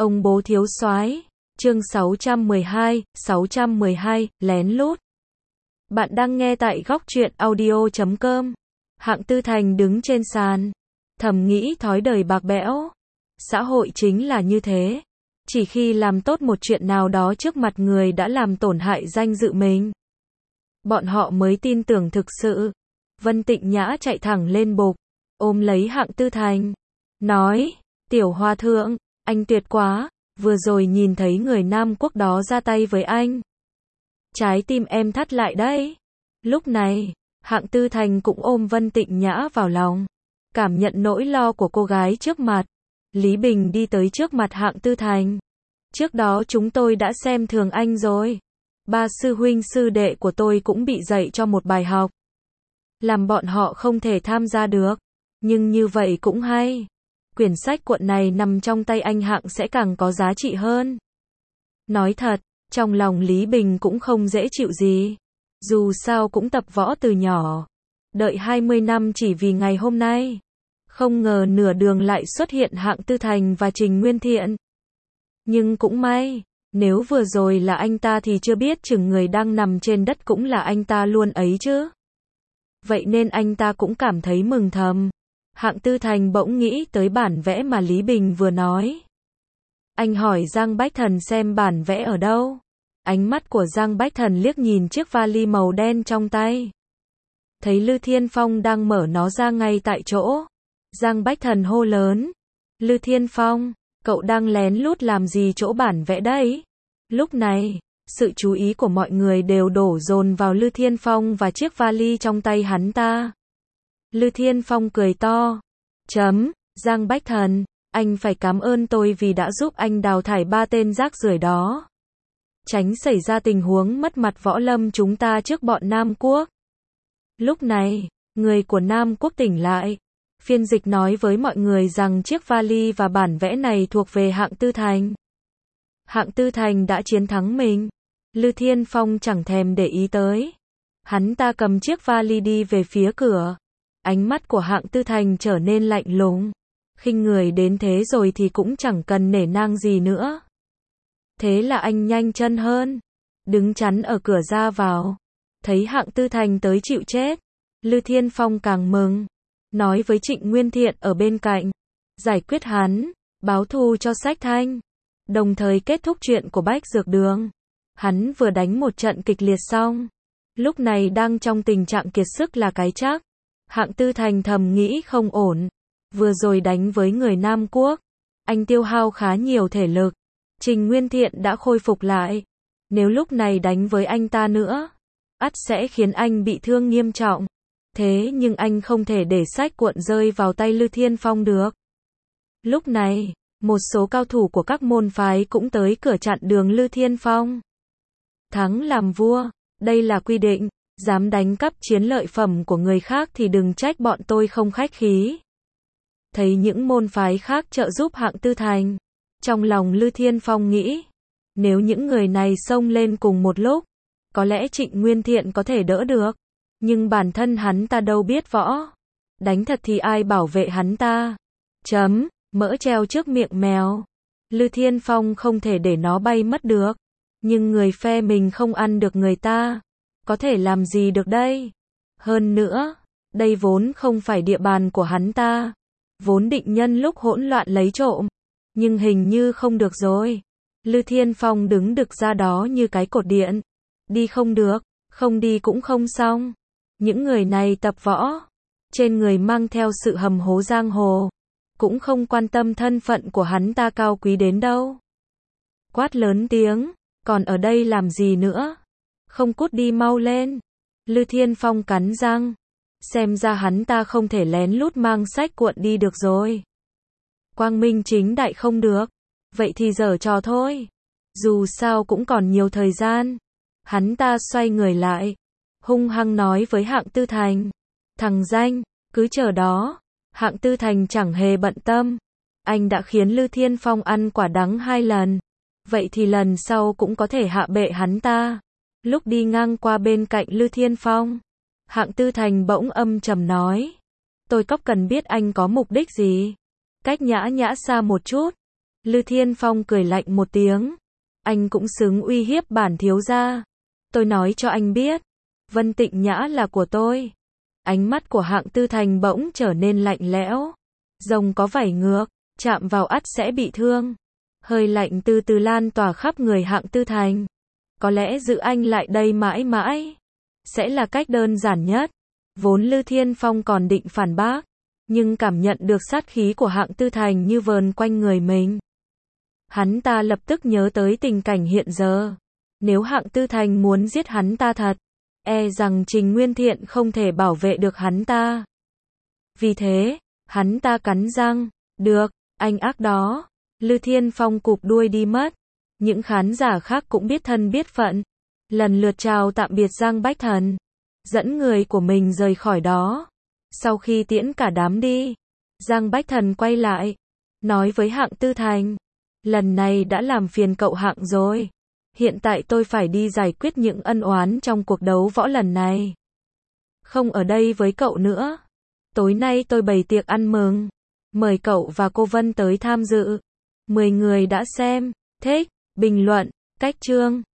Ông bố thiếu soái. Chương 612, lén lút. Bạn đang nghe tại góc truyện audio.com. Hạng Tư Thành đứng trên sàn, thầm nghĩ thói đời bạc bẽo. Xã hội chính là như thế. Chỉ khi làm tốt một chuyện nào đó trước mặt người đã làm tổn hại danh dự mình, bọn họ mới tin tưởng thực sự. Vân Tịnh Nhã chạy thẳng lên bục, ôm lấy Hạng Tư Thành, nói, tiểu hòa thượng, anh tuyệt quá, vừa rồi nhìn thấy người Nam Quốc đó ra tay với anh. Trái tim em thắt lại đấy. Lúc này, Hạng Tư Thành cũng ôm Vân Tịnh Nhã vào lòng, cảm nhận nỗi lo của cô gái trước mặt. Lý Bình đi tới trước mặt Hạng Tư Thành. Trước đó chúng tôi đã xem thường anh rồi. Ba sư huynh sư đệ của tôi cũng bị dạy cho một bài học, làm bọn họ không thể tham gia được. Nhưng như vậy cũng hay. Quyển sách cuộn này nằm trong tay anh Hạng sẽ càng có giá trị hơn. Nói thật, trong lòng Lý Bình cũng không dễ chịu gì. Dù sao cũng tập võ từ nhỏ. Đợi 20 năm chỉ vì ngày hôm nay. Không ngờ nửa đường lại xuất hiện Hạng Tư Thành và Trình Nguyên Thiện. Nhưng cũng may, nếu vừa rồi là anh ta thì chưa biết chừng người đang nằm trên đất cũng là anh ta luôn ấy chứ. Vậy nên anh ta cũng cảm thấy mừng thầm. Hạng Tư Thành bỗng nghĩ tới bản vẽ mà Lý Bình vừa nói. Anh hỏi Giang Bách Thần xem bản vẽ ở đâu. Ánh mắt của Giang Bách Thần liếc nhìn chiếc vali màu đen trong tay. Thấy Lư Thiên Phong đang mở nó ra ngay tại chỗ. Giang Bách Thần hô lớn. Lư Thiên Phong, cậu đang lén lút làm gì chỗ bản vẽ đấy? Lúc này, sự chú ý của mọi người đều đổ dồn vào Lư Thiên Phong và chiếc vali trong tay hắn ta. Lư Thiên Phong cười to. Giang Bách Thần, anh phải cảm ơn tôi vì đã giúp anh đào thải 3 tên rác rưởi đó. Tránh xảy ra tình huống mất mặt võ lâm chúng ta trước bọn Nam Quốc. Lúc này, người của Nam Quốc tỉnh lại. Phiên dịch nói với mọi người rằng chiếc vali và bản vẽ này thuộc về Hạng Tư Thành. Hạng Tư Thành đã chiến thắng mình. Lư Thiên Phong chẳng thèm để ý tới. Hắn ta cầm chiếc vali đi về phía cửa. Ánh mắt của Hạng Tư Thành trở nên lạnh lùng. Khinh người đến thế rồi thì cũng chẳng cần nể nang gì nữa. Thế là anh nhanh chân hơn, đứng chắn ở cửa ra vào. Thấy Hạng Tư Thành tới chịu chết, Lư Thiên Phong càng mừng. Nói với Trịnh Nguyên Thiện ở bên cạnh, giải quyết hắn, báo thù cho Sách Thanh. Đồng thời kết thúc chuyện của Bách Dược Đường. Hắn vừa đánh một trận kịch liệt xong, lúc này đang trong tình trạng kiệt sức là cái chắc. Hạng Tư Thành thầm nghĩ không ổn. Vừa rồi đánh với người Nam Quốc, anh tiêu hao khá nhiều thể lực. Trình Nguyên Thiện đã khôi phục lại. Nếu lúc này đánh với anh ta nữa, ắt sẽ khiến anh bị thương nghiêm trọng. Thế nhưng anh không thể để sách cuộn rơi vào tay Lư Thiên Phong được. Lúc này, một số cao thủ của các môn phái cũng tới cửa chặn đường Lư Thiên Phong. Thắng làm vua, đây là quy định. Dám đánh cắp chiến lợi phẩm của người khác thì đừng trách bọn tôi không khách khí. Thấy những môn phái khác trợ giúp Hạng Tư Thành, trong lòng Lư Thiên Phong nghĩ, nếu những người này xông lên cùng một lúc, có lẽ Trịnh Nguyên Thiện có thể đỡ được. Nhưng bản thân hắn ta đâu biết võ. Đánh thật thì ai bảo vệ hắn ta. Mỡ treo trước miệng mèo. Lư Thiên Phong không thể để nó bay mất được. Nhưng người phe mình không ăn được người ta. Có thể làm gì được đây? Hơn nữa, đây vốn không phải địa bàn của hắn ta. Vốn định nhân lúc hỗn loạn lấy trộm. Nhưng hình như không được rồi. Lư Thiên Phong đứng đực ra đó như cái cột điện. Đi không được, không đi cũng không xong. Những người này tập võ, trên người mang theo sự hầm hố giang hồ, cũng không quan tâm thân phận của hắn ta cao quý đến đâu. Quát lớn tiếng, còn ở đây làm gì nữa? Không cút đi mau lên. Lư Thiên Phong cắn răng, xem ra hắn ta không thể lén lút mang sách cuộn đi được rồi. Quang minh chính đại không được, vậy thì giở trò thôi. Dù sao cũng còn nhiều thời gian. Hắn ta xoay người lại, hung hăng nói với Hạng Tư Thành. Thằng danh, cứ chờ đó. Hạng Tư Thành chẳng hề bận tâm. Anh đã khiến Lư Thiên Phong ăn quả đắng 2 lần. Vậy thì lần sau cũng có thể hạ bệ hắn ta. Lúc đi ngang qua bên cạnh Lư Thiên Phong, Hạng Tư Thành bỗng âm trầm nói. Tôi có cần biết anh có mục đích gì? Cách nhã nhã xa một chút. Lư Thiên Phong cười lạnh một tiếng. Anh cũng xứng uy hiếp bản thiếu gia. Tôi nói cho anh biết, Vân Tịnh Nhã là của tôi. Ánh mắt của Hạng Tư Thành bỗng trở nên lạnh lẽo. Rồng có vảy ngược, chạm vào ắt sẽ bị thương. Hơi lạnh từ từ lan tỏa khắp người Hạng Tư Thành. Có lẽ giữ anh lại đây mãi mãi sẽ là cách đơn giản nhất. Vốn Lư Thiên Phong còn định phản bác, nhưng cảm nhận được sát khí của Hạng Tư Thành như vờn quanh người mình. Hắn ta lập tức nhớ tới tình cảnh hiện giờ. Nếu Hạng Tư Thành muốn giết hắn ta thật, e rằng Trình Nguyên Thiện không thể bảo vệ được hắn ta. Vì thế, hắn ta cắn răng, được, anh ác đó. Lư Thiên Phong cụp đuôi đi mất. Những khán giả khác cũng biết thân biết phận, lần lượt chào tạm biệt Giang Bách Thần, dẫn người của mình rời khỏi đó. Sau khi tiễn cả đám đi, Giang Bách Thần quay lại, nói với Hạng Tư Thành, lần này đã làm phiền cậu Hạng rồi. Hiện tại tôi phải đi giải quyết những ân oán trong cuộc đấu võ lần này. Không ở đây với cậu nữa. Tối nay tôi bày tiệc ăn mừng, mời cậu và cô Vân tới tham dự. 10 người đã xem, thích, bình luận, cách chương.